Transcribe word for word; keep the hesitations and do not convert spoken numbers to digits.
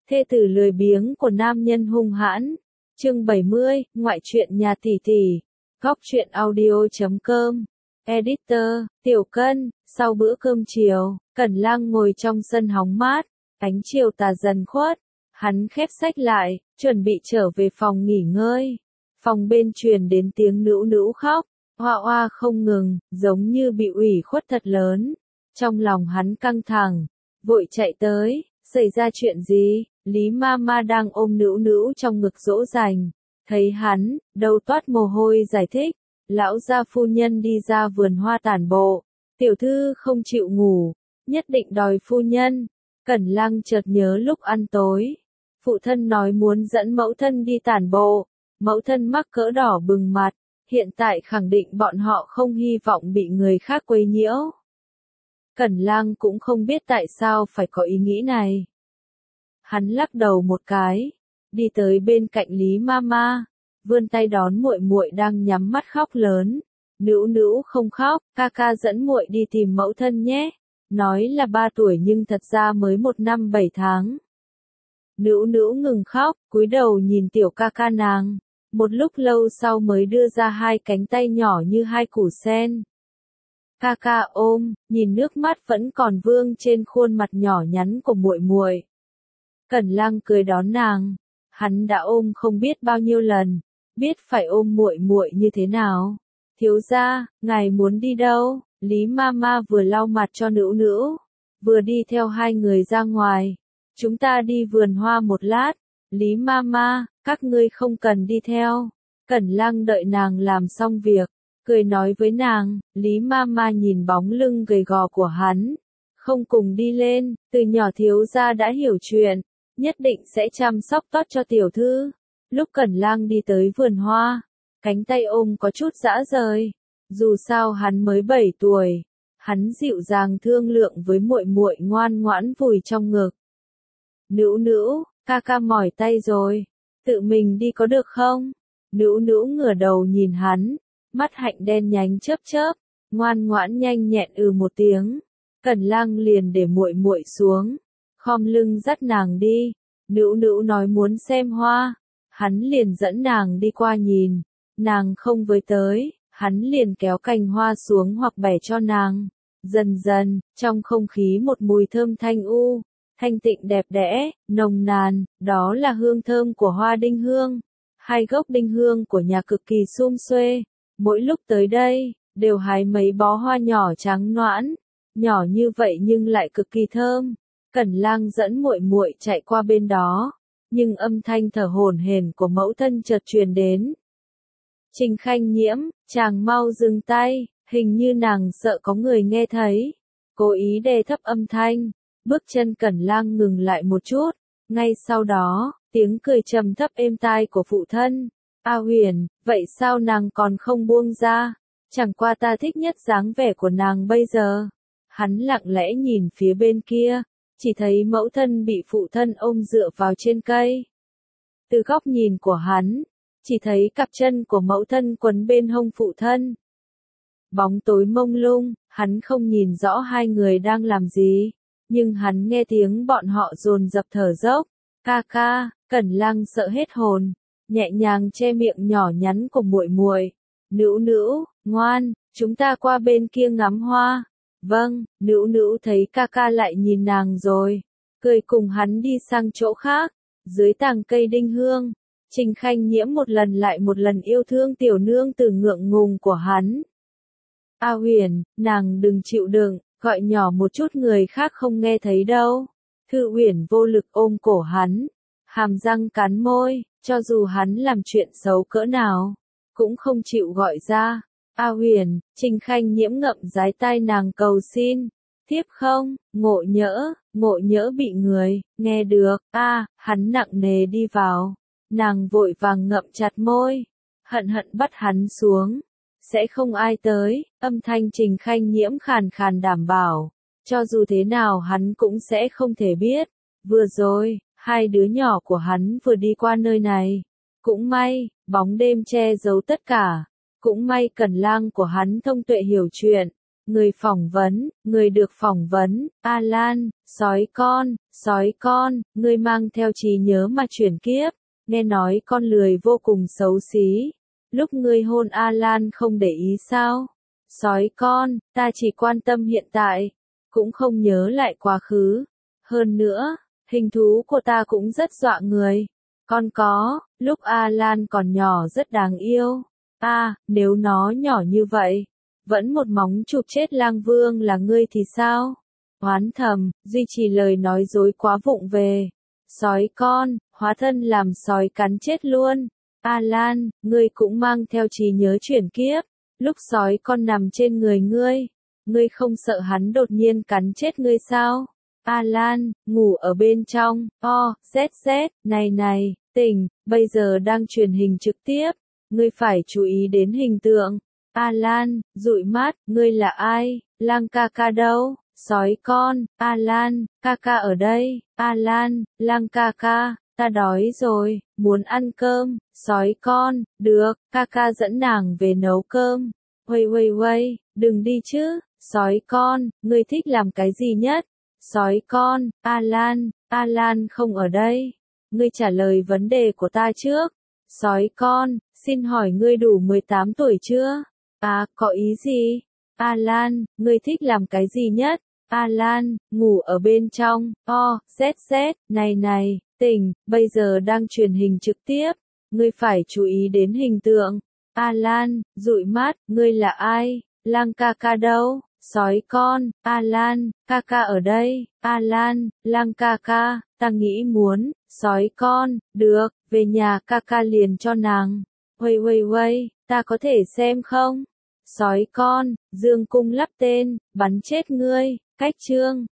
Thê tử lười biếng của nam nhân hung hãn. Chương bảy mươi, ngoại truyện nhà tỷ tỷ. Góc truyện audio chấm com. Editor, Tiểu Cân. Sau bữa cơm chiều, Cẩn Lang ngồi trong sân hóng mát. Ánh chiều tà dần khuất. Hắn khép sách lại, chuẩn bị trở về phòng nghỉ ngơi. Phòng bên truyền đến tiếng nữu nữu khóc, oa oa không ngừng, giống như bị ủy khuất thật lớn. Trong lòng hắn căng thẳng, vội chạy tới. Xảy ra chuyện gì? Lý Mama đang ôm nữu nữu trong ngực dỗ dành. Thấy hắn, đầu toát mồ hôi giải thích. Lão gia phu nhân đi ra vườn hoa tản bộ. Tiểu thư không chịu ngủ, nhất định đòi phu nhân. Cẩn Lang chợt nhớ lúc ăn tối. Phụ thân nói muốn dẫn mẫu thân đi tản bộ. Mẫu thân mắc cỡ đỏ bừng mặt. Hiện tại khẳng định bọn họ không hy vọng bị người khác quấy nhiễu. Cẩn Lang cũng không biết tại sao phải có ý nghĩ này. Hắn lắc đầu một cái, đi tới bên cạnh Lý Mama, vươn tay đón muội muội đang nhắm mắt khóc lớn. Nữu nữu không khóc, ca ca dẫn muội đi tìm mẫu thân nhé. Nói là ba tuổi nhưng thật ra mới một năm bảy tháng. Nữu nữu ngừng khóc, cúi đầu nhìn tiểu ca ca nàng. Một lúc lâu sau mới đưa ra hai cánh tay nhỏ như hai củ sen. Ca ca ôm, nhìn nước mắt vẫn còn vương trên khuôn mặt nhỏ nhắn của muội muội. Cẩn Lang cười đón nàng, hắn đã ôm không biết bao nhiêu lần, biết phải ôm muội muội như thế nào. Thiếu gia, ngài muốn đi đâu? Lý Mama vừa lau mặt cho nữu nữu, vừa đi theo hai người ra ngoài. Chúng ta đi vườn hoa một lát. Lý Mama, các ngươi không cần đi theo. Cẩn Lang đợi nàng làm xong việc, cười nói với nàng. Lý Mama nhìn bóng lưng gầy gò của hắn, không cùng đi lên. Từ nhỏ thiếu gia đã hiểu chuyện, nhất định sẽ chăm sóc tốt cho tiểu thư. Lúc Cẩn Lang đi tới vườn hoa, cánh tay ôm có chút rã rời. Dù sao hắn mới bảy tuổi, hắn dịu dàng thương lượng với muội muội ngoan ngoãn vùi trong ngực. Nữu nữu, ca ca mỏi tay rồi, tự mình đi có được không? Nữu nữu ngửa đầu nhìn hắn, mắt hạnh đen nhánh chớp chớp, ngoan ngoãn nhanh nhẹn ừ một tiếng. Cẩn Lang liền để muội muội xuống, khom lưng dắt nàng đi. Nữu nữu nói muốn xem hoa, hắn liền dẫn nàng đi qua nhìn. Nàng không với tới, hắn liền kéo cành hoa xuống hoặc bẻ cho nàng. Dần dần, trong không khí một mùi thơm thanh u, thanh tịnh đẹp đẽ, nồng nàn, đó là hương thơm của hoa đinh hương. Hai gốc đinh hương của nhà cực kỳ sum xuê, mỗi lúc tới đây, đều hái mấy bó hoa nhỏ trắng noãn, nhỏ như vậy nhưng lại cực kỳ thơm. Cẩn Lang dẫn muội muội chạy qua bên đó, nhưng âm thanh thở hổn hển của mẫu thân chợt truyền đến. Trình Khanh Nhiễm, chàng mau dừng tay, hình như nàng sợ có người nghe thấy. Cố ý đè thấp âm thanh, bước chân Cẩn Lang ngừng lại một chút, ngay sau đó, tiếng cười trầm thấp êm tai của phụ thân. A Huyền, vậy sao nàng còn không buông ra? Chẳng qua ta thích nhất dáng vẻ của nàng bây giờ. Hắn lặng lẽ nhìn phía bên kia, chỉ thấy mẫu thân bị phụ thân ôm dựa vào trên cây. Từ góc nhìn của hắn, chỉ thấy cặp chân của mẫu thân quấn bên hông phụ thân. Bóng tối mông lung, hắn không nhìn rõ hai người đang làm gì, nhưng hắn nghe tiếng bọn họ dồn dập thở dốc. Ca ca, Cẩn Lang sợ hết hồn, nhẹ nhàng che miệng nhỏ nhắn của muội muội. Nữu nữu, ngoan, chúng ta qua bên kia ngắm hoa. Vâng, nữu nữu thấy ca ca lại nhìn nàng rồi, cười cùng hắn đi sang chỗ khác. Dưới tàng cây đinh hương, Trình Khanh Nhiễm một lần lại một lần yêu thương tiểu nương tử ngượng ngùng của hắn. A Huyền, nàng đừng chịu đựng, gọi nhỏ một chút người khác không nghe thấy đâu. Thư Uyển vô lực ôm cổ hắn, hàm răng cắn môi, cho dù hắn làm chuyện xấu cỡ nào, cũng không chịu gọi ra. A Huyền, Trình Khanh Nhiễm ngậm dái tai nàng cầu xin. Tiếp không, ngộ nhỡ, ngộ nhỡ bị người, nghe được. A, à, hắn nặng nề đi vào. Nàng vội vàng ngậm chặt môi, hận hận bắt hắn xuống. Sẽ không ai tới, âm thanh Trình Khanh Nhiễm khàn khàn đảm bảo. Cho dù thế nào hắn cũng sẽ không thể biết. Vừa rồi, hai đứa nhỏ của hắn vừa đi qua nơi này. Cũng may, bóng đêm che giấu tất cả. Cũng may Cẩn Lang của hắn thông tuệ hiểu chuyện. người phỏng vấn, người được phỏng vấn, Alan, sói con, sói con, ngươi mang theo trí nhớ mà chuyển kiếp, nghe nói con lười vô cùng xấu xí. Lúc ngươi hôn Alan không để ý sao? Sói con, ta chỉ quan tâm hiện tại, cũng không nhớ lại quá khứ. Hơn nữa, hình thú của ta cũng rất dọa người. Con có, lúc Alan còn nhỏ rất đáng yêu. À, nếu nó nhỏ như vậy, vẫn một móng chụp chết lang vương là ngươi thì sao? Oán thầm, duy trì lời nói dối quá vụng về. Sói con, hóa thân làm sói cắn chết luôn. Alan, ngươi cũng mang theo trí nhớ chuyển kiếp. Lúc sói con nằm trên người ngươi, ngươi không sợ hắn đột nhiên cắn chết ngươi sao? Alan, ngủ ở bên trong, o, z z, này này, tỉnh, bây giờ đang truyền hình trực tiếp, ngươi phải chú ý đến hình tượng. Alan, dụi mắt, ngươi là ai? Lang ca ca đâu? Sói con, Alan, ca ca ở đây. Alan, lang ca ca, ta đói rồi, muốn ăn cơm. Sói con, được, ca ca dẫn nàng về nấu cơm. Uây uây uây, đừng đi chứ. Sói con, ngươi thích làm cái gì nhất? Sói con, Alan, Alan không ở đây. Ngươi trả lời vấn đề của ta trước. Sói con, xin hỏi ngươi đủ mười tám tuổi chưa? À, có ý gì? Alan, ngươi thích làm cái gì nhất? Alan, ngủ ở bên trong, o, z z, này này, tỉnh, bây giờ đang truyền hình trực tiếp, ngươi phải chú ý đến hình tượng. Alan, dụi mắt, ngươi là ai? Lang ca ca đâu? Sói con, Alan, ca ca ở đây. Alan, lang ca ca, ta nghĩ muốn. Sói con, được, về nhà ca ca liền cho nàng. Uây uây uây, ta có thể xem không? Sói con, dương cung lắp tên, bắn chết ngươi. Cách chương